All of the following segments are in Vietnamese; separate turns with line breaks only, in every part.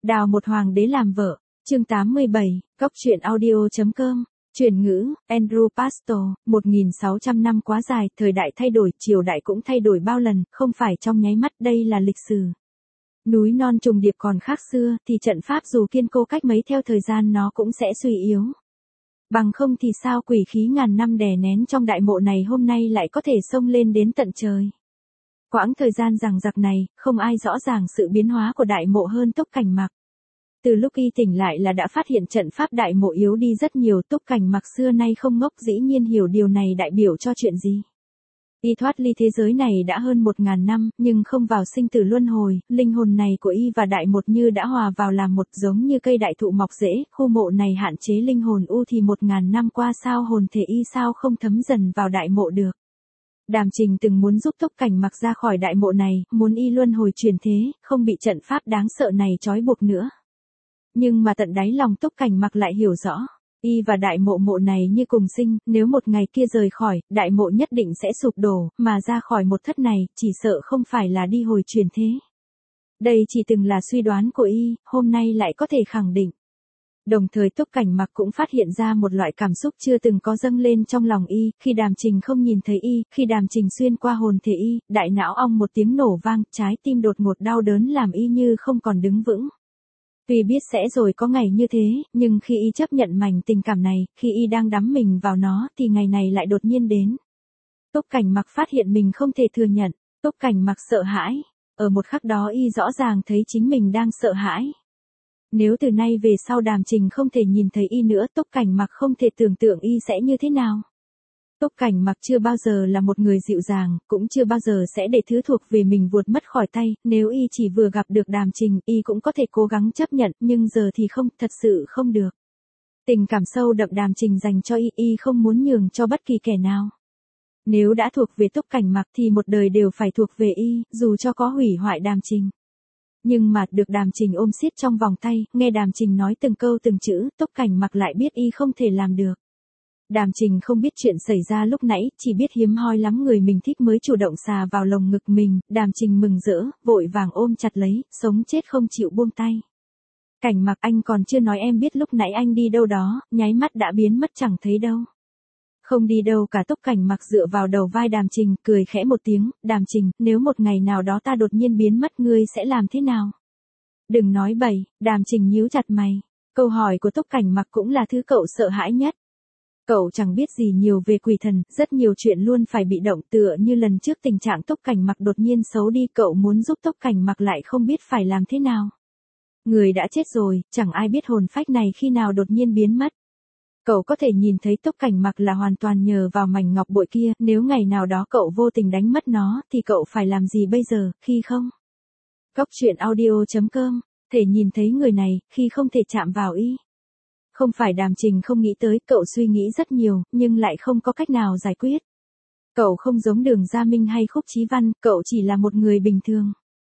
Đào một hoàng đế làm vợ, chương 87, Cóc truyện audio.com, chuyển ngữ, Andrew Pastor, 1.600 năm quá dài, thời đại thay đổi, triều đại cũng thay đổi bao lần, không phải trong nháy mắt, đây là lịch sử. Núi non trùng điệp còn khác xưa, thì trận pháp dù kiên cố cách mấy theo thời gian nó cũng sẽ suy yếu. Bằng không thì sao quỷ khí ngàn năm đè nén trong đại mộ này hôm nay lại có thể xông lên đến tận trời. Quãng thời gian dằng dặc này, không ai rõ ràng sự biến hóa của đại mộ hơn Túc Cảnh Mặc. Từ lúc y tỉnh lại là đã phát hiện trận pháp đại mộ yếu đi rất nhiều. Túc Cảnh Mặc xưa nay không ngốc, dĩ nhiên hiểu điều này đại biểu cho chuyện gì. Y thoát ly thế giới này đã hơn 1.000 năm, nhưng không vào sinh tử luân hồi, linh hồn này của y và đại một như đã hòa vào làm một, giống như cây đại thụ mọc rễ. Khu mộ này hạn chế linh hồn u thì 1.000 năm qua sao hồn thể y sao không thấm dần vào đại mộ được. Đàm Trình từng muốn giúp Túc Cảnh Mặc ra khỏi đại mộ này, muốn y luân hồi chuyển thế, không bị trận pháp đáng sợ này trói buộc nữa. Nhưng mà tận đáy lòng Túc Cảnh Mặc lại hiểu rõ, y và đại mộ này như cùng sinh, nếu một ngày kia rời khỏi, đại mộ nhất định sẽ sụp đổ, mà ra khỏi một thất này, chỉ sợ không phải là đi hồi chuyển thế. Đây chỉ từng là suy đoán của y, hôm nay lại có thể khẳng định. Đồng thời Túc Cảnh Mặc cũng phát hiện ra một loại cảm xúc chưa từng có dâng lên trong lòng y, khi Đàm Trình không nhìn thấy y, khi Đàm Trình xuyên qua hồn thể y, đại não ong một tiếng nổ vang, trái tim đột ngột đau đớn làm y như không còn đứng vững. Tuy biết sẽ rồi có ngày như thế, nhưng khi y chấp nhận mảnh tình cảm này, khi y đang đắm mình vào nó, thì ngày này lại đột nhiên đến. Túc Cảnh Mặc phát hiện mình không thể thừa nhận, Túc Cảnh Mặc sợ hãi, ở một khắc đó y rõ ràng thấy chính mình đang sợ hãi. Nếu từ nay về sau Đàm Trình không thể nhìn thấy y nữa, Túc Cảnh Mặc không thể tưởng tượng y sẽ như thế nào. Túc Cảnh Mặc chưa bao giờ là một người dịu dàng, cũng chưa bao giờ sẽ để thứ thuộc về mình vụt mất khỏi tay, nếu y chỉ vừa gặp được Đàm Trình, y cũng có thể cố gắng chấp nhận, nhưng giờ thì không, thật sự không được. Tình cảm sâu đậm Đàm Trình dành cho y không muốn nhường cho bất kỳ kẻ nào. Nếu đã thuộc về Túc Cảnh Mặc thì một đời đều phải thuộc về y, dù cho có hủy hoại Đàm Trình. Nhưng mà được Đàm Trình ôm siết trong vòng tay, nghe Đàm Trình nói từng câu từng chữ, Túc Cảnh Mặc lại biết y không thể làm được. Đàm Trình không biết chuyện xảy ra lúc nãy, chỉ biết hiếm hoi lắm người mình thích mới chủ động xà vào lồng ngực mình. Đàm Trình mừng rỡ, vội vàng ôm chặt lấy, sống chết không chịu buông tay. Cảnh Mặc, anh còn chưa nói em biết lúc nãy anh đi đâu đó, nháy mắt đã biến mất chẳng thấy đâu. Không đi đâu cả. Túc Cảnh Mặc dựa vào đầu vai Đàm Trình, cười khẽ một tiếng. Đàm Trình, nếu một ngày nào đó ta đột nhiên biến mất ngươi sẽ làm thế nào? Đừng nói bậy. Đàm Trình nhíu chặt mày. Câu hỏi của Túc Cảnh Mặc cũng là thứ cậu sợ hãi nhất. Cậu chẳng biết gì nhiều về quỷ thần, rất nhiều chuyện luôn phải bị động, tựa như lần trước tình trạng Túc Cảnh Mặc đột nhiên xấu đi, cậu muốn giúp Túc Cảnh Mặc lại không biết phải làm thế nào. Người đã chết rồi, chẳng ai biết hồn phách này khi nào đột nhiên biến mất. Cậu có thể nhìn thấy Túc Cảnh Mặc là hoàn toàn nhờ vào mảnh ngọc bội kia, nếu ngày nào đó cậu vô tình đánh mất nó, thì cậu phải làm gì bây giờ, khi không? Cóc truyện audio.com, thể nhìn thấy người này, khi không thể chạm vào y. Không phải Đàm Trình không nghĩ tới, cậu suy nghĩ rất nhiều, nhưng lại không có cách nào giải quyết. Cậu không giống Đường Gia Minh hay Khúc Chí Văn, cậu chỉ là một người bình thường.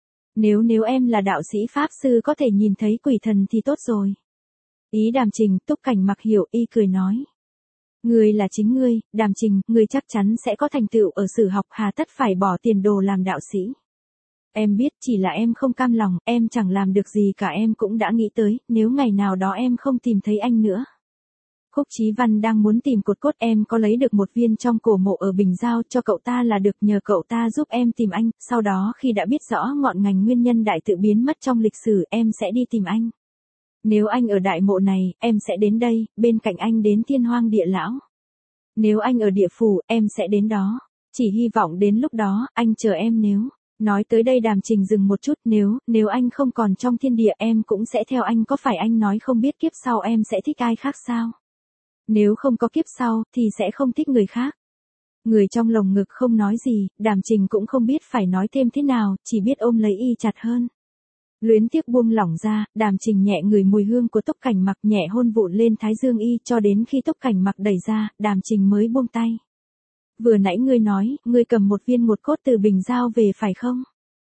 Nếu em là đạo sĩ Pháp Sư có thể nhìn thấy quỷ thần thì tốt rồi. Ý Đàm Trình, Túc Cảnh Mặc hiểu, y cười nói. Ngươi là chính ngươi, Đàm Trình, ngươi chắc chắn sẽ có thành tựu ở sử học, hà tất phải bỏ tiền đồ làm đạo sĩ. Em biết, chỉ là em không cam lòng, em chẳng làm được gì cả. Em cũng đã nghĩ tới, nếu ngày nào đó em không tìm thấy anh nữa. Khúc Chí Văn đang muốn tìm cột cốt, em có lấy được một viên trong cổ mộ ở Bình Giao cho cậu ta là được, nhờ cậu ta giúp em tìm anh, sau đó khi đã biết rõ ngọn ngành nguyên nhân đại tự biến mất trong lịch sử, em sẽ đi tìm anh. Nếu anh ở đại mộ này, em sẽ đến đây, bên cạnh anh đến Thiên Hoang Địa Lão. Nếu anh ở địa phủ, em sẽ đến đó. Chỉ hy vọng đến lúc đó, anh chờ em nếu. Nói tới đây Đàm Trình dừng một chút, nếu anh không còn trong thiên địa em cũng sẽ theo anh, có phải anh nói không biết kiếp sau em sẽ thích ai khác sao? Nếu không có kiếp sau, thì sẽ không thích người khác. Người trong lồng ngực không nói gì, Đàm Trình cũng không biết phải nói thêm thế nào, chỉ biết ôm lấy y chặt hơn. Luyến tiếc buông lỏng ra, Đàm Trình nhẹ ngửi mùi hương của Túc Cảnh Mặc, nhẹ hôn vụn lên thái dương y, cho đến khi Túc Cảnh Mặc đẩy ra, Đàm Trình mới buông tay. Vừa nãy ngươi nói, ngươi cầm một viên ngột cốt từ Bình Giao về phải không?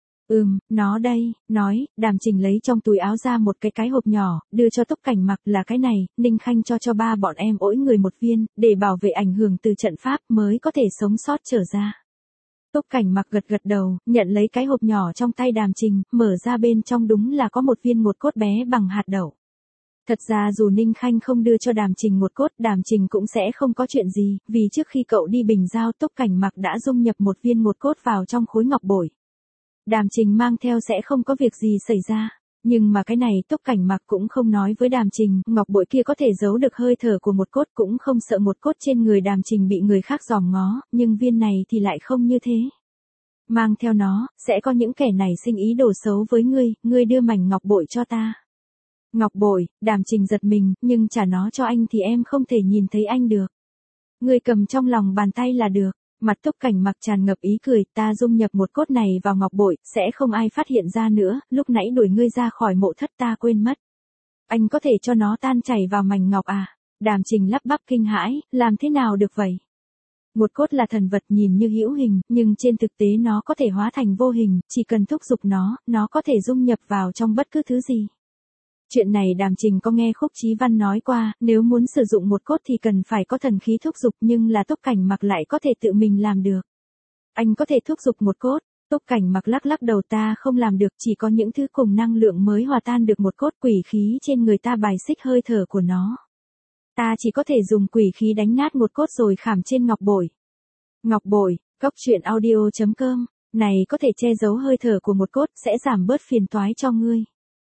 Nó đây, nói, Đàm Trình lấy trong túi áo ra một cái hộp nhỏ, đưa cho Túc Cảnh Mặc, là cái này, Ninh Khanh cho ba bọn em mỗi người một viên, để bảo vệ ảnh hưởng từ trận pháp mới có thể sống sót trở ra. Túc Cảnh Mặc gật gật đầu, nhận lấy cái hộp nhỏ trong tay Đàm Trình, mở ra bên trong đúng là có một viên một cốt bé bằng hạt đậu. Thật ra dù Ninh Khanh không đưa cho Đàm Trình một cốt, Đàm Trình cũng sẽ không có chuyện gì, vì trước khi cậu đi Bình Giao Túc Cảnh Mặc đã dung nhập một viên một cốt vào trong khối ngọc bội. Đàm Trình mang theo sẽ không có việc gì xảy ra. Nhưng mà cái này Túc Cảnh Mặc cũng không nói với Đàm Trình, ngọc bội kia có thể giấu được hơi thở của một cốt, cũng không sợ một cốt trên người Đàm Trình bị người khác dòm ngó, nhưng viên này thì lại không như thế. Mang theo nó, sẽ có những kẻ này sinh ý đồ xấu với ngươi đưa mảnh ngọc bội cho ta. Ngọc bội, Đàm Trình giật mình, nhưng trả nó cho anh thì em không thể nhìn thấy anh được. Ngươi cầm trong lòng bàn tay là được. Mặt Túc Cảnh Mặc tràn ngập ý cười, ta dung nhập một cốt này vào ngọc bội, sẽ không ai phát hiện ra nữa, lúc nãy đuổi ngươi ra khỏi mộ thất ta quên mất. Anh có thể cho nó tan chảy vào mảnh ngọc à? Đàm Trình lắp bắp kinh hãi, làm thế nào được vậy? Một cốt là thần vật nhìn như hữu hình, nhưng trên thực tế nó có thể hóa thành vô hình, chỉ cần thúc giục nó có thể dung nhập vào trong bất cứ thứ gì. Chuyện này Đàm Trình có nghe Khúc Chí Văn nói qua, nếu muốn sử dụng một cốt thì cần phải có thần khí thúc giục, nhưng là Túc Cảnh Mặc lại có thể tự mình làm được. Anh có thể thúc giục một cốt. Túc Cảnh Mặc lắc lắc đầu, ta không làm được, chỉ có những thứ cùng năng lượng mới hòa tan được một cốt, quỷ khí trên người ta bài xích hơi thở của nó. Ta chỉ có thể dùng quỷ khí đánh nát một cốt rồi khảm trên ngọc bội. Ngọc bội, coctruyện.audio.com, này có thể che giấu hơi thở của một cốt, sẽ giảm bớt phiền toái cho ngươi.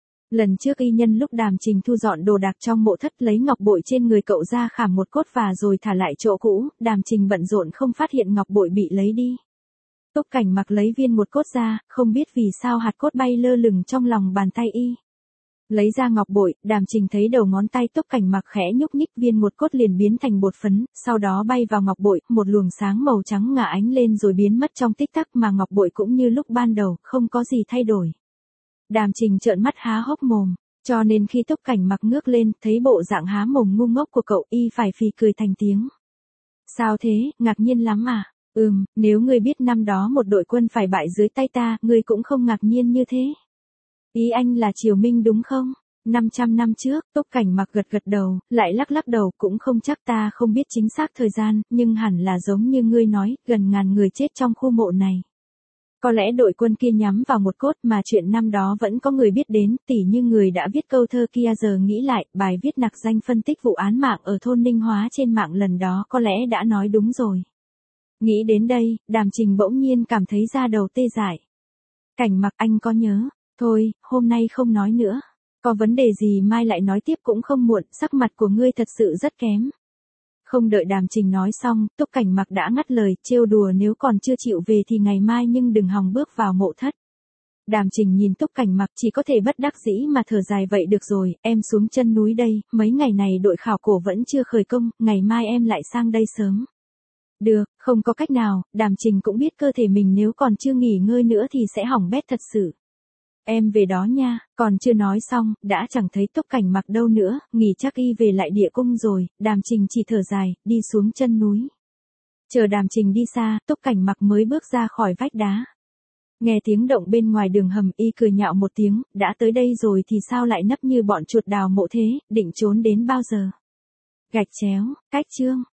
Lần trước y nhân lúc Đàm Trình thu dọn đồ đạc trong mộ thất lấy ngọc bội trên người cậu ra khảm một cốt và rồi thả lại chỗ cũ, Đàm Trình bận rộn không phát hiện ngọc bội bị lấy đi. Túc Cảnh Mặc lấy viên một cốt ra, không biết vì sao hạt cốt bay lơ lửng trong lòng bàn tay y. Lấy ra ngọc bội, Đàm Trình thấy đầu ngón tay Túc Cảnh Mặc khẽ nhúc nhích, viên một cốt liền biến thành bột phấn, sau đó bay vào ngọc bội, một luồng sáng màu trắng ngả ánh lên rồi biến mất trong tích tắc, mà ngọc bội cũng như lúc ban đầu, không có gì thay đổi. Đàm Trình trợn mắt há hốc mồm, cho nên khi Túc Cảnh Mặc ngước lên, thấy bộ dạng há mồm ngu ngốc của cậu, y phải phì cười thành tiếng. Sao thế, ngạc nhiên lắm à? Nếu ngươi biết năm đó một đội quân phải bại dưới tay ta, ngươi cũng không ngạc nhiên như thế. Ý anh là Triều Minh đúng không? 500 năm trước, Túc Cảnh Mặc gật gật đầu, lại lắc lắc đầu, cũng không chắc, ta không biết chính xác thời gian, nhưng hẳn là giống như ngươi nói, gần ngàn người chết trong khu mộ này. Có lẽ đội quân kia nhắm vào một cốt, mà chuyện năm đó vẫn có người biết đến, tỉ như người đã viết câu thơ kia. Giờ nghĩ lại, bài viết nặc danh phân tích vụ án mạng ở thôn Ninh Hóa trên mạng lần đó có lẽ đã nói đúng rồi. Nghĩ đến đây, Đàm Trình bỗng nhiên cảm thấy da đầu tê dại. Cảnh Mặc, anh có nhớ? Thôi, hôm nay không nói nữa. Có vấn đề gì mai lại nói tiếp cũng không muộn, sắc mặt của ngươi thật sự rất kém. Không đợi Đàm Trình nói xong, Túc Cảnh Mặc đã ngắt lời, trêu đùa, nếu còn chưa chịu về thì ngày mai nhưng đừng hòng bước vào mộ thất. Đàm Trình nhìn Túc Cảnh Mặc, chỉ có thể bất đắc dĩ mà thở dài, vậy được rồi, em xuống chân núi đây, mấy ngày này đội khảo cổ vẫn chưa khởi công, ngày mai em lại sang đây sớm. Được, không có cách nào, Đàm Trình cũng biết cơ thể mình nếu còn chưa nghỉ ngơi nữa thì sẽ hỏng bét thật sự. Em về đó nha, còn chưa nói xong, đã chẳng thấy Túc Cảnh Mặc đâu nữa, nghỉ chắc y về lại địa cung rồi, Đàm Trình chỉ thở dài, đi xuống chân núi. Chờ Đàm Trình đi xa, Túc Cảnh Mặc mới bước ra khỏi vách đá. Nghe tiếng động bên ngoài đường hầm, y cười nhạo một tiếng, đã tới đây rồi thì sao lại nấp như bọn chuột đào mộ thế, định trốn đến bao giờ? Gạch chéo, cách chương.